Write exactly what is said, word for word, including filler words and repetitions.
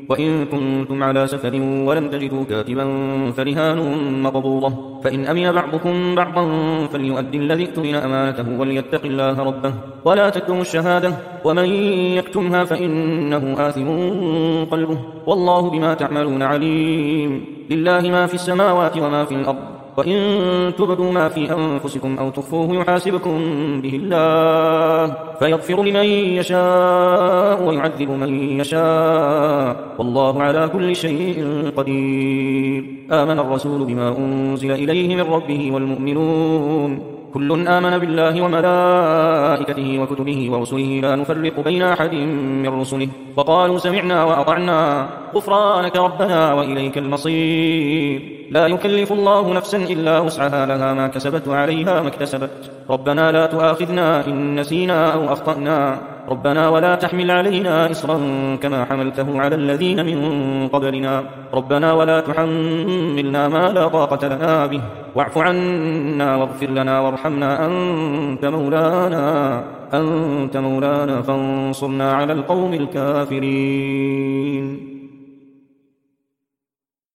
وإن كنتم على سفر ولم تجدوا كاتبا فرهان مقبوضة، فإن أمن بعضكم بعضا فليؤدي الذي اؤتمن أمانته وليتق الله ربه ولا تكتموا الشهادة ومن يكتمها فإنه آثم قلبه والله بما تعملون عليم. لله ما في السماوات وما في الأرض، وإن تبدوا ما في أنفسكم أو تخفوه يحاسبكم به الله فيغفر لمن يشاء ويعذب من يشاء والله على كل شيء قدير. آمن الرسول بما أنزل إليه من ربه والمؤمنون كل آمن بالله وملائكته وكتبه ورسله لا نفرق بين أحد من رسله وقالوا سمعنا وأطعنا غفرانك ربنا وإليك المصير. لا يكلف الله نفسا إلا وسعها لها ما كسبت وعليها ما اكتسبت. ربنا لا تؤاخذنا إن نسينا أو أخطأنا ربنا ولا تحمل علينا إصرا كما حملته على الذين من قبلنا ربنا ولا تحملنا ما لا طاقة لنا به واعف عنا واغفر لنا وارحمنا أنت مولانا أنت مولانا فانصرنا على القوم الكافرين.